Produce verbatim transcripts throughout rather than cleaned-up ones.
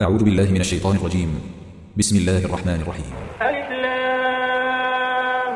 أعوذ بالله من الشيطان الرجيم. بسم الله الرحمن الرحيم. ألف لام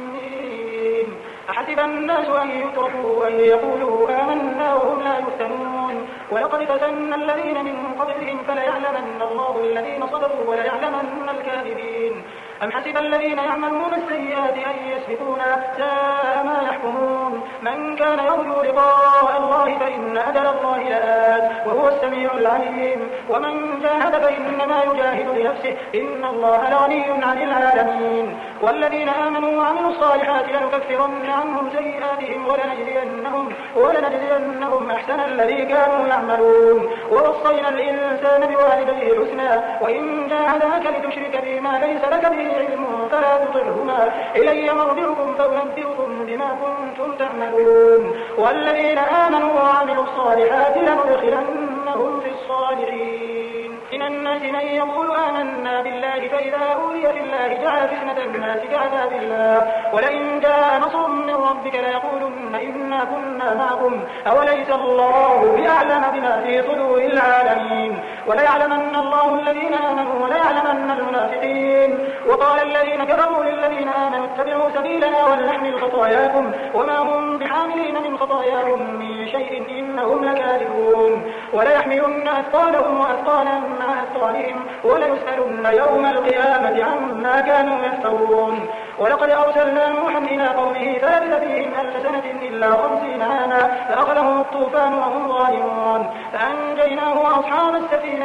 ميم. أحسب الناس أن يتركوا أن يقولوا آمنا وهم لا يفتنون ولقد فتنا الذين من قبلهم فليعلمن الله الذين صدقوا وليعلمن الكاذبين. أم حسب الذين يعملون السيئات أن يسبقونا ساء ما يحكمون. من كان يرجو لقاء الله فإن أجل الله لآت وهو السميع العليم. ومن جاهد فإنما يجاهد لنفسه إن الله لغني عن العالمين. والذين آمنوا وعملوا الصالحات لنكفرن عنهم سيئاتهم ولنجزينهم ولنجزينهم أحسن الذي كانوا يعملون. ووصينا الإنسان بوالديه حسنا وإن جاهداك لتشرك بما ليس لك به علم فلا تطعهما إلي مرجعكم فأنبئكم بما كنتم تعملون. والذين آمنوا وعملوا الصالحات لندخلنهم في الصالحين. من الناس من يقول آمنا بالله فإذا أوذي في الله جعل فتنة الناس كعذاب الله ولئن جاء نصر من ربك ليقولن إنا كنا معكم أوليس الله بأعلم بما في صدور العالمين. وليعلمن الله الذين آمنوا وليعلمن المنافقين. وقال الذين كفروا للذين آمنوا اتبعوا سبيلنا ولنحمل خطاياكم وما هم بحاملين من خطاياهم من شيء إنهم لكاذبون. وليحملن أثقالهم وأثقالا مع أثقالهم وليسألن يوم القيامة عما كانوا يفترون. ولقد أرسلنا نوحا إلى قومه فلبث فيهم ألف سنة إلا خمسين عاما فأخذهم الطوفان وهم ظالمون فأنجيناه وأصحاب السفينة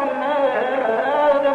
وجعلناها آية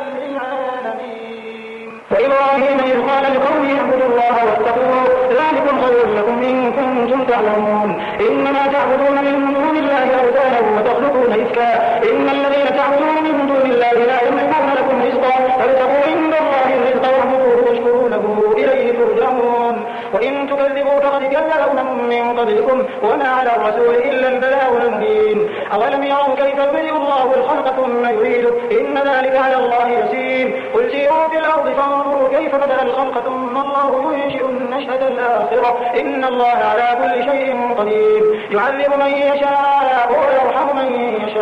للعالمين. وإبراهيم إذ قال لقومه اعبدوا الله واتقوه ذلكم خير لكم إن كنتم تعلمون. إنما تعبدون من دون الله أوثانا وتخلقون إفكا إن الذين تعبدون من دون الله لا يملكون لكم رزقا فابتغوا عند الله الرزق واعبدوه واشكروا له إليه ترجعون. وإن تكذبوا فقد كذب أمم من قبلكم وما على الرسول إلا البلاغ المبين. أولم يروا كيف يبدئ الله الخلق ثم يعيده إن ذلك على الله يسير. قل سيروا في الأرض فانظروا كيف بدأ الخلق ثم الله ينشئ النشأة الآخرة إن الله على كل شيء قدير. يعذب من يشاء ويرحم من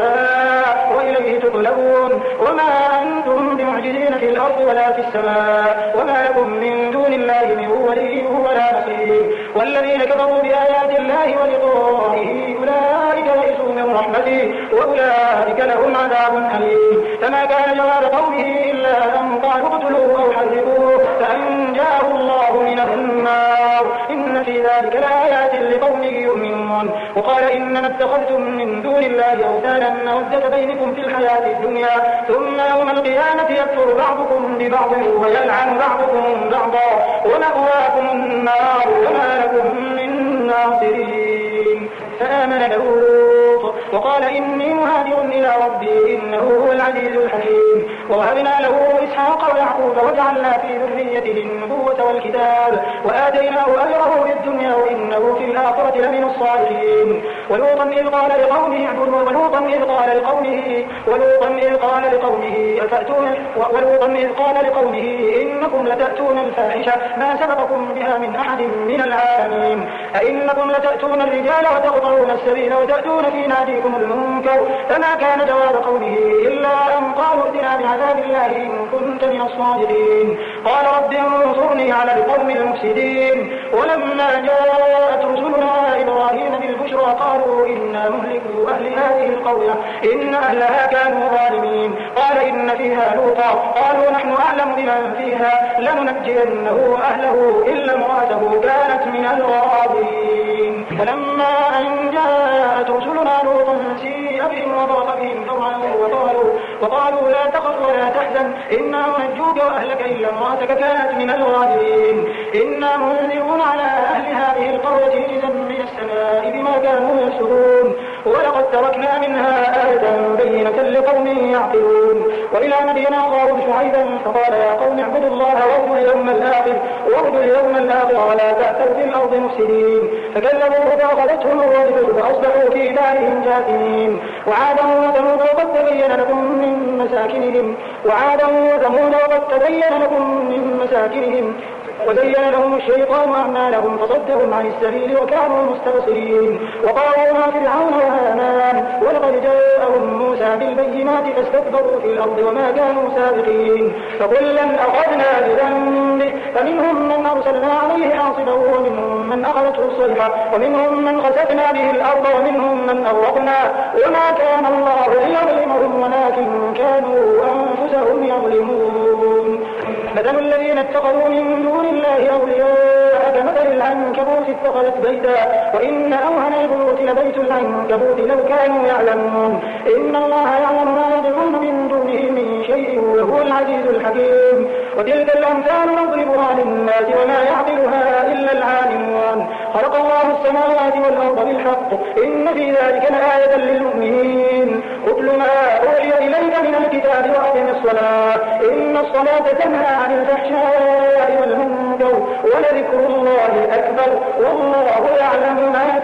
يشاء وإليه تقلبون. وما أنتم بمعجزين في الأرض ولا في السماء وما لكم من دون الله من ولي ولا نصير. والذين كفروا بآيات الله ولقائه أولئك يئسوا من رحمته وأولئك لهم عذاب أليم. فما كان جواب قومه إلا أن قالوا اقتلوه أو حرقوه فأنجاه الله من النار إن في ذلك لآيات لقوم يؤمنون. وقال إنما اتخذتم من دون الله أوثانا مودة بينكم في الحياة الدنيا ثم يوم القيامة يكفر بعضكم ببعض ويلعن بعضكم بعضا ومأواكم النار وما لكم من ناصرين. فآمن له لوط وقال إني مهاجر إلى ربي إنه هو العزيز الحكيم. ووهبنا له إسحاق ويعقوب وجعلنا في ذريته النبوة والكتاب وآتيناه أجره في الدنيا وإنه في الآخرة لمن الصالحين. ولوطا إذ قال لقومه اعبدوا ولوطا إذ قال لقومه ولوطا إذ قال لقومه أتأتون ولوطا إذ قال لقومه إنكم لتأتون الفاحشة ما سبقكم بها من أحد من العالمين. أئنكم لتأتون الرجال وتقطعون السبيل وتأتون في ناديكم المنكر. فما كان جواب قومه إلا أن قالوا ائتنا بعذاب الله إن كنت من الصادقين. قال رب انصرني على القوم المفسدين. ولما جاءت رسلنا إبراهيم بالبشرى قالوا إنا مهلكوا أهل هذه القرية إن أهلها كانوا ظالمين. قال إن فيها لوطا قالوا نحن أعلم بمن فيها لننجينه أهله إلا امرأته كانت من الغابرين. فلما أن جاءت رسلنا لوطا سيء بهم وضاق بهم ذرعا وقالوا وقالوا لا تخف ولا تحزن إنا منجوك وأهلك إلا امرأتك كانت من الغابرين. إنا منزلون على أهل هذه القرية رجزا من السماء بما كانوا يفسقون. ولقد تركنا منها آية بينة لقوم يعقلون. وإلى مدين أخاهم شعيبا فقال يا قوم اعبدوا الله واعبدوا اليوم الآخر واعبدوا اليوم الآخر ولا تأتوا في الأرض مفسدين. فكذبوه فأخذتهم الرجفة فأصبحوا في دارهم جاثمين. وعادا وثمود وقد تبين لكم من مساكنهم وعادا وثمود وقد تبين لكم من مساكنهم وزين لهم الشيطان أعمالهم فصدهم عن السبيل وكانوا مستبصرين. وقالوا ما فرعون وهامان ولقد جاءهم موسى بالبينات فاستكبروا في الأرض وما كانوا سابقين. فكلا أخذنا بذنبه فمنهم من أرسلنا عليه حاصبا ومنهم من أخذته الصيحة ومنهم من خسفنا به الأرض ومنهم من أغرقنا وما كان الله ليظلمهم ولكن كانوا أنفسهم يظلمون. مثل الذين اتخذوا من دون الله أولياء كمثل العنكبوت اتخذت بيتا وإن أوهن البيوت لبيت العنكبوت لو كانوا يعلمون. إن الله يعلم ما يدعون من دونه من شيء وهو العزيز الحكيم. وتلك الأمثال نضربها للناس وما يعقلها إلا العالمون. خلق الله السماوات والأرض بالحق إن في ذلك لآية للمؤمنين. اتل ما أوحي إليك من الكتاب وأقم الصلاة إن الصلاة تنهى عن الفحشاء والمنكر ولذكر الله أكبر والله يعلم ما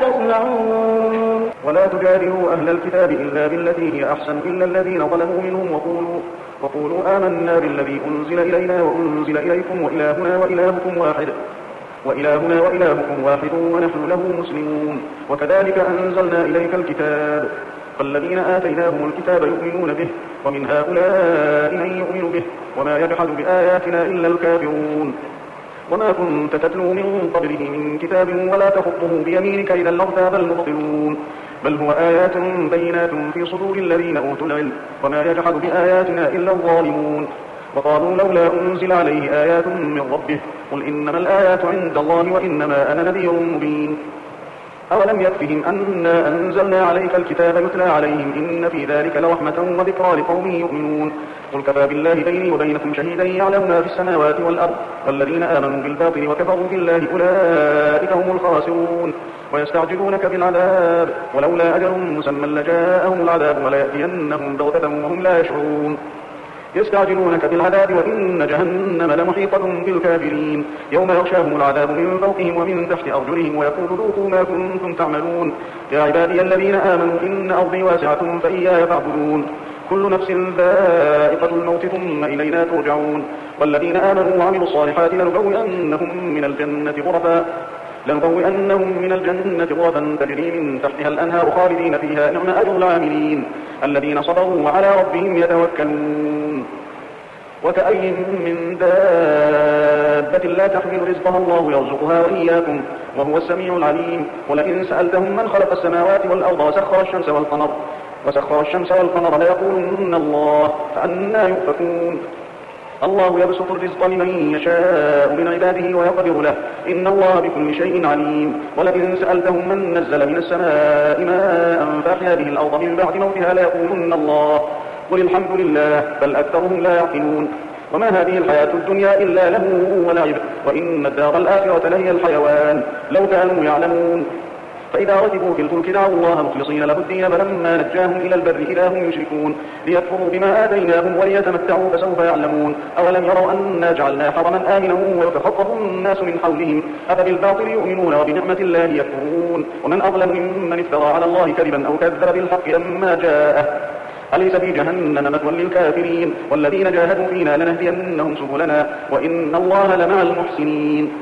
تصنعون. ولا تجادلوا أهل الكتاب إلا بالتي هي أحسن إلا الذين ظلموا منهم وقولوا, وقولوا آمنا بالذي أنزل إلينا وأنزل إليكم وإلهنا وإلهكم واحد وإلهنا وإلهكم واحد ونحن له مسلمون. وكذلك أنزلنا إليك الكتاب فالذين آتيناهم الكتاب يؤمنون به ومن هؤلاء من يؤمن به وما يجحد بآياتنا إلا الكافرون. وما كنت تتلو من قبله من كتاب ولا تخطه بيمينك إذا لارتاب المبطلون. بل هو آيات بينات في صدور الذين أوتوا العلم وما يجحد بآياتنا إلا الظالمون. وقالوا لولا أنزل عليه آيات من ربه قل إنما الآيات عند الله وإنما أنا نذير مبين. أولم يكفهم أنا أنزلنا عليك الكتاب يتلى عليهم إن في ذلك لرحمة وذكرى لقوم يؤمنون. قل كفى بالله بيني وبينكم شهيدا يعلم ما في السماوات والأرض والذين آمنوا بالباطل وكفروا بالله أولئك هم الخاسرون. ويستعجلونك بالعذاب ولولا أجل مسمى لجاءهم العذاب وليأتينهم بغتة وهم لا يشعرون. يستعجلونك بالعذاب وإن جهنم لمحيطة بالكافرين يوم يغشاهم العذاب من فوقهم ومن تحت أرجلهم ويقول ذوقوا ما كنتم تعملون. يا عبادي الذين آمنوا إن أرضي واسعة فإياي فاعبدون. كل نفس ذائقة الموت ثم إلينا ترجعون. والذين آمنوا وعملوا الصالحات لنبوئنهم من الجنة غرفا لنبوئنهم من الجنة غرفا تجري من تحتها الأنهار خالدين فيها نعم أجر العاملين الذين صبروا وعلى ربهم يتوكلون. وكأي من دابة لا تحمل رزقها الله يرزقها وإياكم وهو السميع العليم. ولئن سألتهم من خلق السماوات والأرض وسخر الشمس والقمر وسخر الشمس والقمر ليقولن الله فأنى يؤفكون. الله يبسط الرزق لمن يشاء من عباده ويقدر له إن الله بكل شيء عليم. ولئن سألتهم من نزل من السماء ماء فأحيا به الأرض من بعد موتها ليقولن الله قل الحمد لله بل أكثرهم لا يعقلون. وما هذه الحياة الدنيا إلا لهو ولعب وإن الدار الآخرة لهي الحيوان لو كانوا يعلمون. فإذا ركبوا في الفلك دعوا الله مخلصين له الدين فلما نجاهم إلى البر إذا هم يشركون ليكفروا بما آتيناهم وليتمتعوا فسوف يعلمون. أولم يروا أنا جعلنا حرما آمنا ويتخطف الناس من حولهم أفبالباطل يؤمنون وبنعمة الله يكفرون. ومن أظلم ممن افترى على الله كذبا أو كذب بالحق لما جاءه أليس في جهنم مثوى للكافرين. والذين جاهدوا فينا لنهدينهم سبلنا وإن الله لمع المحسنين.